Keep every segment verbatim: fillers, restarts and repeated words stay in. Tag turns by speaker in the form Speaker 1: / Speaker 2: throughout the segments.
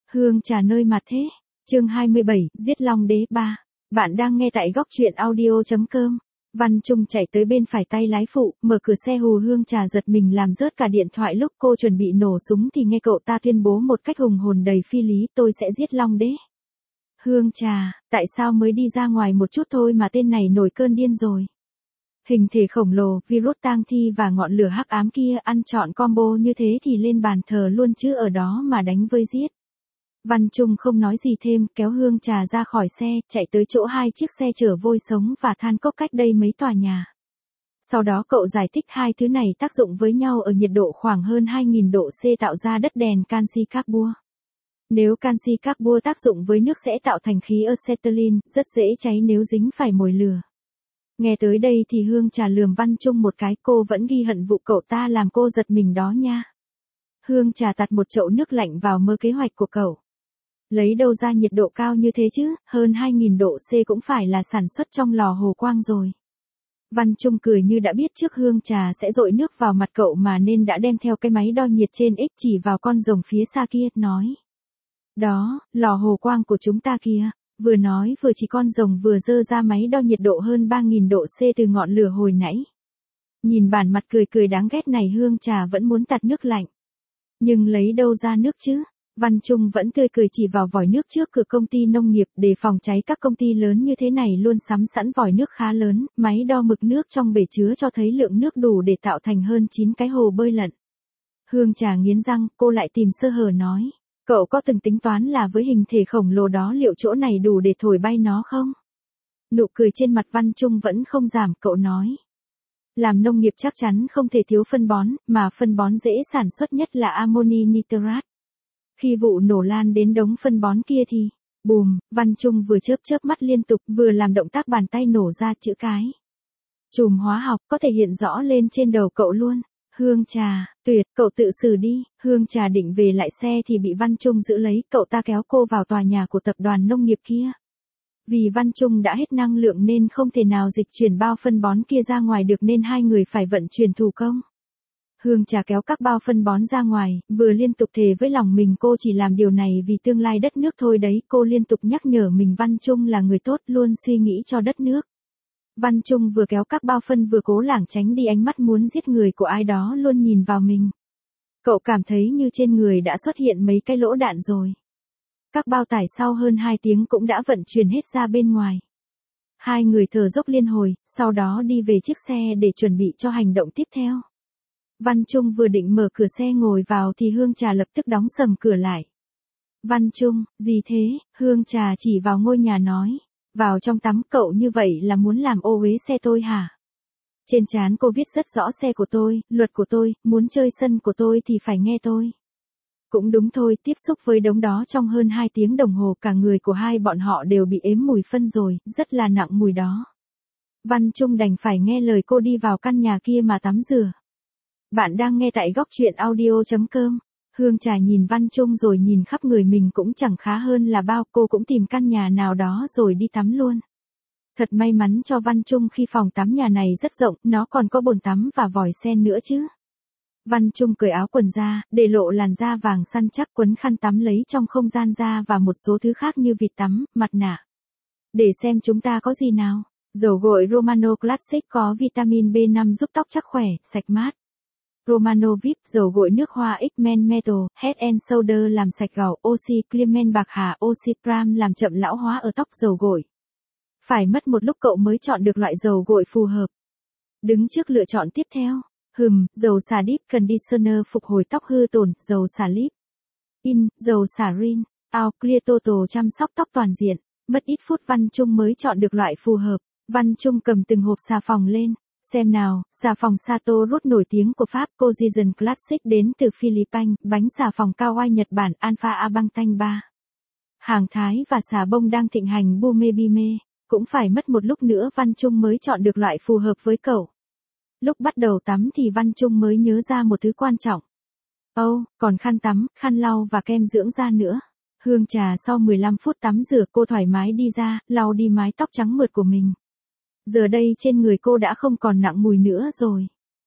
Speaker 1: Hương trà nơi mà thế. Chương hai mươi bảy, Giết Long Đế ba. Bạn đang nghe tại góc truyện audio chấm com. Văn Trung chạy tới bên phải tay lái phụ, mở cửa xe hù Hương trà giật mình làm rớt cả điện thoại. Lúc cô chuẩn bị nổ súng thì nghe cậu ta tuyên bố một cách hùng hồn đầy phi lý, tôi sẽ giết Long Đế. Hương trà, tại sao mới đi ra ngoài một chút thôi mà tên này nổi cơn điên rồi? Hình thể khổng lồ, virus tang thi và ngọn lửa hắc ám kia ăn trọn combo như thế thì lên bàn thờ luôn chứ ở đó mà đánh với giết. Văn Trung không nói gì thêm, kéo Hương trà ra khỏi xe, chạy tới chỗ hai chiếc xe chở vôi sống và than cốc cách đây mấy tòa nhà. Sau đó cậu giải thích hai thứ này tác dụng với nhau ở nhiệt độ khoảng hơn hai nghìn độ C tạo ra đất đèn canxi carbua. Nếu canxi carbua tác dụng với nước sẽ tạo thành khí acetylene, rất dễ cháy nếu dính phải mồi lửa. Nghe tới đây thì Hương trà lườm Văn Trung một cái, cô vẫn ghi hận vụ cậu ta làm cô giật mình đó nha. Hương trà tạt một chậu nước lạnh vào mơ kế hoạch của cậu. Lấy đâu ra nhiệt độ cao như thế chứ, hơn hai nghìn độ C cũng phải là sản xuất trong lò hồ quang rồi. Văn Trung cười như đã biết trước Hương trà sẽ dội nước vào mặt cậu mà nên đã đem theo cái máy đo nhiệt trên X chỉ vào con rồng phía xa kia, nói. Đó, lò hồ quang của chúng ta kìa. Vừa nói vừa chỉ con rồng vừa dơ ra máy đo nhiệt độ hơn ba nghìn độ C từ ngọn lửa hồi nãy. Nhìn bản mặt cười cười đáng ghét này Hương trà vẫn muốn tạt nước lạnh. Nhưng lấy đâu ra nước chứ? Văn Trung vẫn tươi cười chỉ vào vòi nước trước cửa công ty nông nghiệp, để phòng cháy các công ty lớn như thế này luôn sắm sẵn vòi nước khá lớn, máy đo mực nước trong bể chứa cho thấy lượng nước đủ để tạo thành hơn chín cái hồ bơi lặn. Hương trà nghiến răng, cô lại tìm sơ hở nói. Cậu có từng tính toán là với hình thể khổng lồ đó liệu chỗ này đủ để thổi bay nó không? Nụ cười trên mặt Văn Trung vẫn không giảm, cậu nói. Làm nông nghiệp chắc chắn không thể thiếu phân bón, mà phân bón dễ sản xuất nhất là amoni nitrat. Khi vụ nổ lan đến đống phân bón kia thì, bùm, Văn Trung vừa chớp chớp mắt liên tục vừa làm động tác bàn tay nổ ra chữ cái. Chùm hóa học có thể hiện rõ lên trên đầu cậu luôn. Hương trà, tuyệt, cậu tự xử đi. Hương trà định về lại xe thì bị Văn Trung giữ lấy, cậu ta kéo cô vào tòa nhà của tập đoàn nông nghiệp kia. Vì Văn Trung đã hết năng lượng nên không thể nào dịch chuyển bao phân bón kia ra ngoài được nên hai người phải vận chuyển thủ công. Hương trà kéo các bao phân bón ra ngoài, vừa liên tục thề với lòng mình cô chỉ làm điều này vì tương lai đất nước thôi đấy, cô liên tục nhắc nhở mình Văn Trung là người tốt luôn suy nghĩ cho đất nước. Văn Trung vừa kéo các bao phân vừa cố lảng tránh đi ánh mắt muốn giết người của ai đó luôn nhìn vào mình. Cậu cảm thấy như trên người đã xuất hiện mấy cái lỗ đạn rồi. Các bao tải sau hơn hai tiếng cũng đã vận chuyển hết ra bên ngoài. Hai người thở dốc liên hồi, sau đó đi về chiếc xe để chuẩn bị cho hành động tiếp theo. Văn Trung vừa định mở cửa xe ngồi vào thì Hương trà lập tức đóng sầm cửa lại. Văn Trung, gì thế? Hương trà chỉ vào ngôi nhà nói. Vào trong tắm cậu như vậy là muốn làm ô uế xe tôi hả? Trên trán cô viết rất rõ xe của tôi, luật của tôi, muốn chơi sân của tôi thì phải nghe tôi. Cũng đúng thôi, tiếp xúc với đống đó trong hơn hai tiếng đồng hồ cả người của hai bọn họ đều bị ếm mùi phân rồi, rất là nặng mùi đó. Văn Trung đành phải nghe lời cô đi vào căn nhà kia mà tắm rửa. Bạn đang nghe tại góc truyện audio chấm com. Hương trà nhìn Văn Trung rồi nhìn khắp người mình cũng chẳng khá hơn là bao, cô cũng tìm căn nhà nào đó rồi đi tắm luôn. Thật may mắn cho Văn Trung khi phòng tắm nhà này rất rộng, nó còn có bồn tắm và vòi sen nữa chứ. Văn Trung cởi áo quần ra, để lộ làn da vàng săn chắc, quấn khăn tắm lấy trong không gian ra và một số thứ khác như vịt tắm, mặt nạ. Để xem chúng ta có gì nào. Dầu gội Romano Classic có vitamin B năm giúp tóc chắc khỏe, sạch mát. Romano vê i pê, dầu gội nước hoa X-Men Metal, Head and Shoulder làm sạch gầu, Oxy Clement bạc hà, Oxy Pram làm chậm lão hóa ở tóc, dầu gội. Phải mất một lúc cậu mới chọn được loại dầu gội phù hợp. Đứng trước lựa chọn tiếp theo. Hừm, dầu xà Deep Conditioner phục hồi tóc hư tổn, dầu xà Lip In, dầu xà Rin, Out Clear Total chăm sóc tóc toàn diện. Mất ít phút Văn Trung mới chọn được loại phù hợp. Văn Trung cầm từng hộp xà phòng lên. Xem nào, xà phòng Sato Root nổi tiếng của Pháp, Cozision Classic đến từ Philippines, bánh xà phòng Kawaii Nhật Bản Alpha Abangtang ba. Hàng Thái và xà bông đang thịnh hành Bume Bime, cũng phải mất một lúc nữa Văn Trung mới chọn được loại phù hợp với cậu. Lúc bắt đầu tắm thì Văn Trung mới nhớ ra một thứ quan trọng. Âu, oh, còn khăn tắm, khăn lau và kem dưỡng da nữa. Hương trà sau mười lăm phút tắm rửa cô thoải mái đi ra, lau đi mái tóc trắng mượt của mình. Giờ đây trên người cô đã không còn nặng mùi nữa rồi.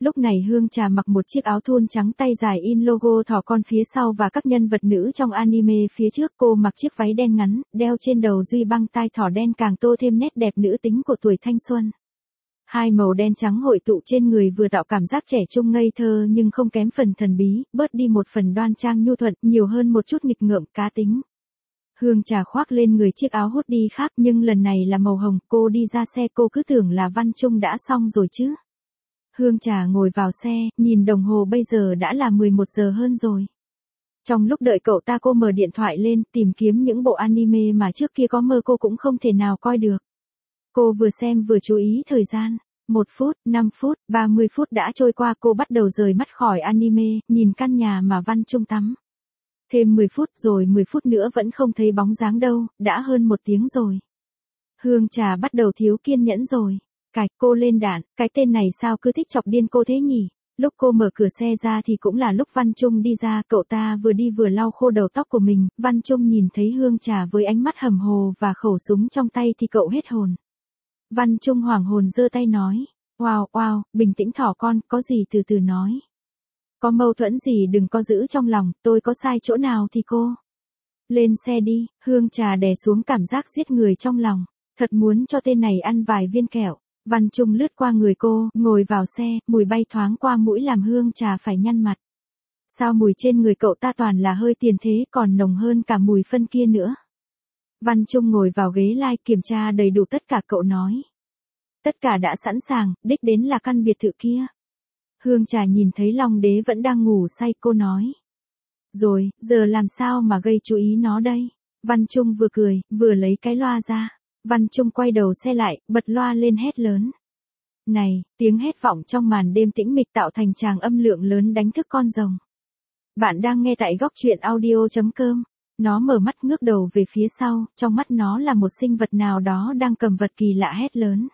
Speaker 1: Lúc này Hương Trà mặc một chiếc áo thun trắng tay dài in logo thỏ con phía sau và các nhân vật nữ trong anime phía trước. Cô mặc chiếc váy đen ngắn, đeo trên đầu duy băng tai thỏ đen càng tô thêm nét đẹp nữ tính của tuổi thanh xuân. Hai màu đen trắng hội tụ trên người vừa tạo cảm giác trẻ trung ngây thơ nhưng không kém phần thần bí, bớt đi một phần đoan trang nhu thuận, nhiều hơn một chút nghịch ngợm cá tính. Hương Trà khoác lên người chiếc áo hoodie khác nhưng lần này là màu hồng. Cô đi ra xe cô cứ tưởng là Văn Trung đã xong rồi chứ. Hương Trà ngồi vào xe, nhìn đồng hồ bây giờ đã là mười một giờ hơn rồi. Trong lúc đợi cậu ta cô mở điện thoại lên tìm kiếm những bộ anime mà trước kia có mơ cô cũng không thể nào coi được. Cô vừa xem vừa chú ý thời gian. Một phút, năm phút, ba mươi phút đã trôi qua cô bắt đầu rời mắt khỏi anime, nhìn căn nhà mà Văn Trung tắm. Thêm mười phút rồi mười phút nữa vẫn không thấy bóng dáng đâu, đã hơn một tiếng rồi. Hương Trà bắt đầu thiếu kiên nhẫn rồi. Cạch, cô lên đạn, cái tên này sao cứ thích chọc điên cô thế nhỉ? Lúc cô mở cửa xe ra thì cũng là lúc Văn Trung đi ra, cậu ta vừa đi vừa lau khô đầu tóc của mình. Văn Trung nhìn thấy Hương Trà với ánh mắt hầm hồ và khẩu súng trong tay thì cậu hết hồn. Văn Trung hoảng hồn giơ tay nói, wow, wow, bình tĩnh thỏ con, có gì từ từ nói. Có mâu thuẫn gì đừng có giữ trong lòng, tôi có sai chỗ nào thì cô. Lên xe đi. Hương Trà đè xuống cảm giác giết người trong lòng. Thật muốn cho tên này ăn vài viên kẹo. Văn Trung lướt qua người cô, ngồi vào xe, mùi bay thoáng qua mũi làm Hương Trà phải nhăn mặt. Sao mùi trên người cậu ta toàn là hơi tiền thế còn nồng hơn cả mùi phân kia nữa. Văn Trung ngồi vào ghế lai kiểm tra đầy đủ tất cả cậu nói. Tất cả đã sẵn sàng, đích đến là căn biệt thự kia. Hương Trà nhìn thấy Long Đế vẫn đang ngủ say cô nói. Rồi, giờ làm sao mà gây chú ý nó đây? Văn Trung vừa cười, vừa lấy cái loa ra. Văn Trung quay đầu xe lại, bật loa lên hét lớn. Này, tiếng hét vọng trong màn đêm tĩnh mịch tạo thành tràng âm lượng lớn đánh thức con rồng. Bạn đang nghe tại góc truyện audio chấm com. Nó mở mắt ngước đầu về phía sau, trong mắt nó là một sinh vật nào đó đang cầm vật kỳ lạ hét lớn.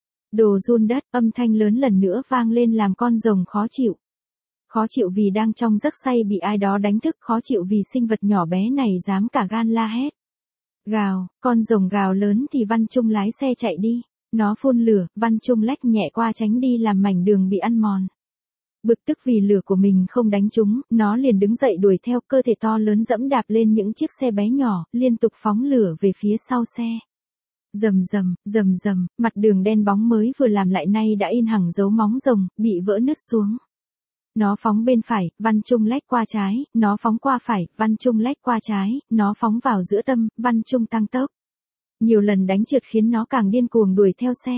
Speaker 1: Đồ run đất, âm thanh lớn lần nữa vang lên làm con rồng khó chịu. Khó chịu vì đang trong giấc say bị ai đó đánh thức, khó chịu vì sinh vật nhỏ bé này dám cả gan la hét. Gào, con rồng gào lớn thì Văn Trung lái xe chạy đi. Nó phun lửa, Văn Trung lách nhẹ qua tránh đi làm mảnh đường bị ăn mòn. Bực tức vì lửa của mình không đánh trúng, nó liền đứng dậy đuổi theo, cơ thể to lớn dẫm đạp lên những chiếc xe bé nhỏ, liên tục phóng lửa về phía sau xe. Rầm rầm, rầm rầm, mặt đường đen bóng mới vừa làm lại nay đã in hẳn dấu móng rồng, bị vỡ nứt xuống. Nó phóng bên phải, Văn Trung lách qua trái, nó phóng qua phải, Văn Trung lách qua trái, nó phóng vào giữa tâm, Văn Trung tăng tốc. Nhiều lần đánh trượt khiến nó càng điên cuồng đuổi theo xe.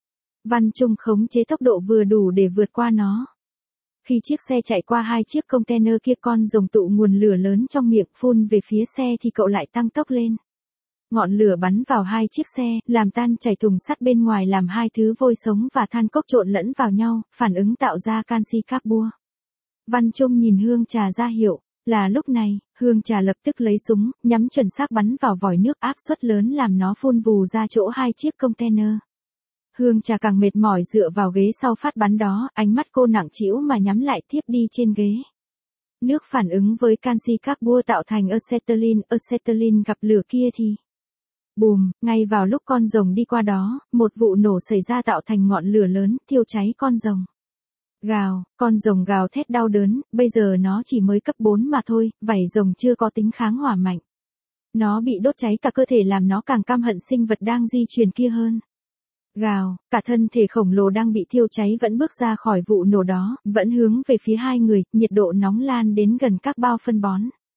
Speaker 1: Văn Trung khống chế tốc độ vừa đủ để vượt qua nó. Khi chiếc xe chạy qua hai chiếc container kia, con rồng tụ nguồn lửa lớn trong miệng phun về phía xe thì cậu lại tăng tốc lên. Ngọn lửa bắn vào hai chiếc xe, làm tan chảy thùng sắt bên ngoài, làm hai thứ vôi sống và than cốc trộn lẫn vào nhau, phản ứng tạo ra canxi carbua. Văn Trung nhìn Hương Trà ra hiệu, là lúc này, Hương Trà lập tức lấy súng, nhắm chuẩn xác bắn vào vòi nước áp suất lớn làm nó phun vù ra chỗ hai chiếc container. Hương Trà càng mệt mỏi dựa vào ghế sau phát bắn đó, ánh mắt cô nặng trĩu mà nhắm lại tiếp đi trên ghế. Nước phản ứng với canxi carbua tạo thành acetylene, acetylene gặp lửa kia thì... Bùm, ngay vào lúc con rồng đi qua đó, một vụ nổ xảy ra tạo thành ngọn lửa lớn, thiêu cháy con rồng. Gào, con rồng gào thét đau đớn, bây giờ nó chỉ mới cấp bốn mà thôi, vảy rồng chưa có tính kháng hỏa mạnh. Nó bị đốt cháy cả cơ thể làm nó càng căm hận sinh vật đang di chuyển kia hơn. Gào, cả thân thể khổng lồ đang bị thiêu cháy vẫn bước ra khỏi vụ nổ đó, vẫn hướng về phía hai người, nhiệt độ nóng lan đến gần các bao phân bón.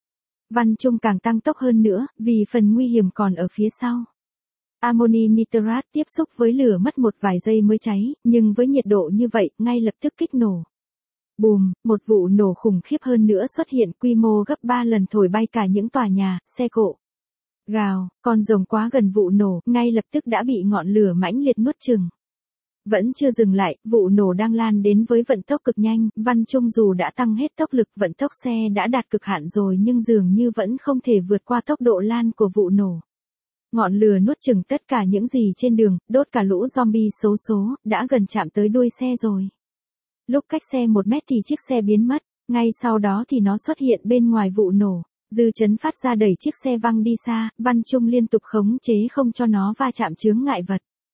Speaker 1: Văn Trung càng tăng tốc hơn nữa, vì phần nguy hiểm còn ở phía sau. Amoni nitrat tiếp xúc với lửa mất một vài giây mới cháy, nhưng với nhiệt độ như vậy, ngay lập tức kích nổ. Bùm, một vụ nổ khủng khiếp hơn nữa xuất hiện, quy mô gấp ba lần thổi bay cả những tòa nhà, xe cộ. Gào, con rồng quá gần vụ nổ, ngay lập tức đã bị ngọn lửa mãnh liệt nuốt chửng. Vẫn chưa dừng lại, vụ nổ đang lan đến với vận tốc cực nhanh, Văn Trung dù đã tăng hết tốc lực, vận tốc xe đã đạt cực hạn rồi nhưng dường như vẫn không thể vượt qua tốc độ lan của vụ nổ. Ngọn lửa nuốt chửng tất cả những gì trên đường, đốt cả lũ zombie xấu số, đã gần chạm tới đuôi xe rồi. Lúc cách xe một mét thì chiếc xe biến mất, ngay sau đó thì nó xuất hiện bên ngoài vụ nổ. Dư chấn phát ra đẩy chiếc xe văng đi xa, Văn Trung liên tục khống chế không cho nó va chạm chướng ngại vật.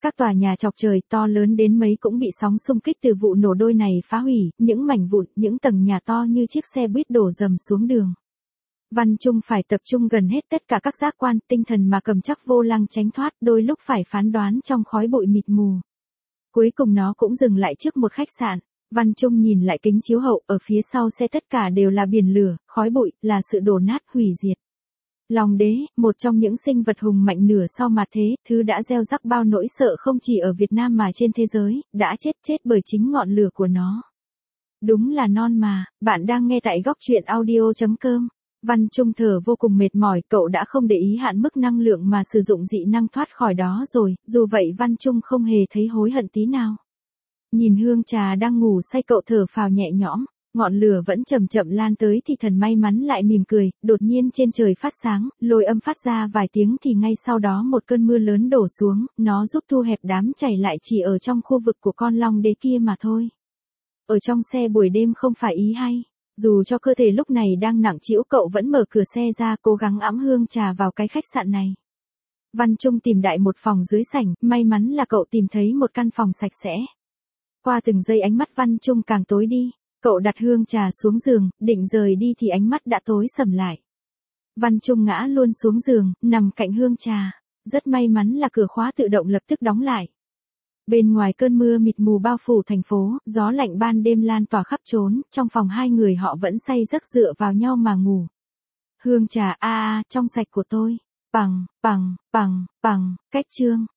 Speaker 1: Các tòa nhà chọc trời to lớn đến mấy cũng bị sóng xung kích từ vụ nổ đôi này phá hủy, những mảnh vụn, những tầng nhà to như chiếc xe buýt đổ dầm xuống đường. Văn Trung phải tập trung gần hết tất cả các giác quan, tinh thần mà cầm chắc vô lăng tránh thoát, đôi lúc phải phán đoán trong khói bụi mịt mù. Cuối cùng nó cũng dừng lại trước một khách sạn. Văn Trung nhìn lại kính chiếu hậu, ở phía sau xe tất cả đều là biển lửa, khói bụi, là sự đổ nát, hủy diệt. Long đế, một trong những sinh vật hùng mạnh nửa sau mà thế, thứ đã gieo rắc bao nỗi sợ không chỉ ở Việt Nam mà trên thế giới, đã chết chết bởi chính ngọn lửa của nó. Đúng là non mà, bạn đang nghe tại góc truyện audio chấm com. Văn Trung thở vô cùng mệt mỏi, cậu đã không để ý hạn mức năng lượng mà sử dụng dị năng thoát khỏi đó rồi, dù vậy Văn Trung không hề thấy hối hận tí nào. Nhìn Hương Trà đang ngủ say cậu thở phào nhẹ nhõm, ngọn lửa vẫn chậm chậm lan tới thì thần may mắn lại mỉm cười, đột nhiên trên trời phát sáng, lôi âm phát ra vài tiếng thì ngay sau đó một cơn mưa lớn đổ xuống, nó giúp thu hẹp đám chảy lại chỉ ở trong khu vực của con long đế kia mà thôi. Ở trong xe buổi đêm không phải ý hay. Dù cho cơ thể lúc này đang nặng trĩu cậu vẫn mở cửa xe ra cố gắng ẵm Hương Trà vào cái khách sạn này. Văn Trung tìm đại một phòng dưới sảnh, may mắn là cậu tìm thấy một căn phòng sạch sẽ. Qua từng giây ánh mắt Văn Trung càng tối đi, cậu đặt Hương Trà xuống giường, định rời đi thì ánh mắt đã tối sầm lại. Văn Trung ngã luôn xuống giường, nằm cạnh Hương Trà, rất may mắn là cửa khóa tự động lập tức đóng lại. Bên ngoài cơn mưa mịt mù bao phủ thành phố, gió lạnh ban đêm lan tỏa khắp trốn, trong phòng hai người họ vẫn say giấc dựa vào nhau mà ngủ. Hương Trà a a, trong sạch của tôi, bằng, bằng, bằng, bằng, cách chương.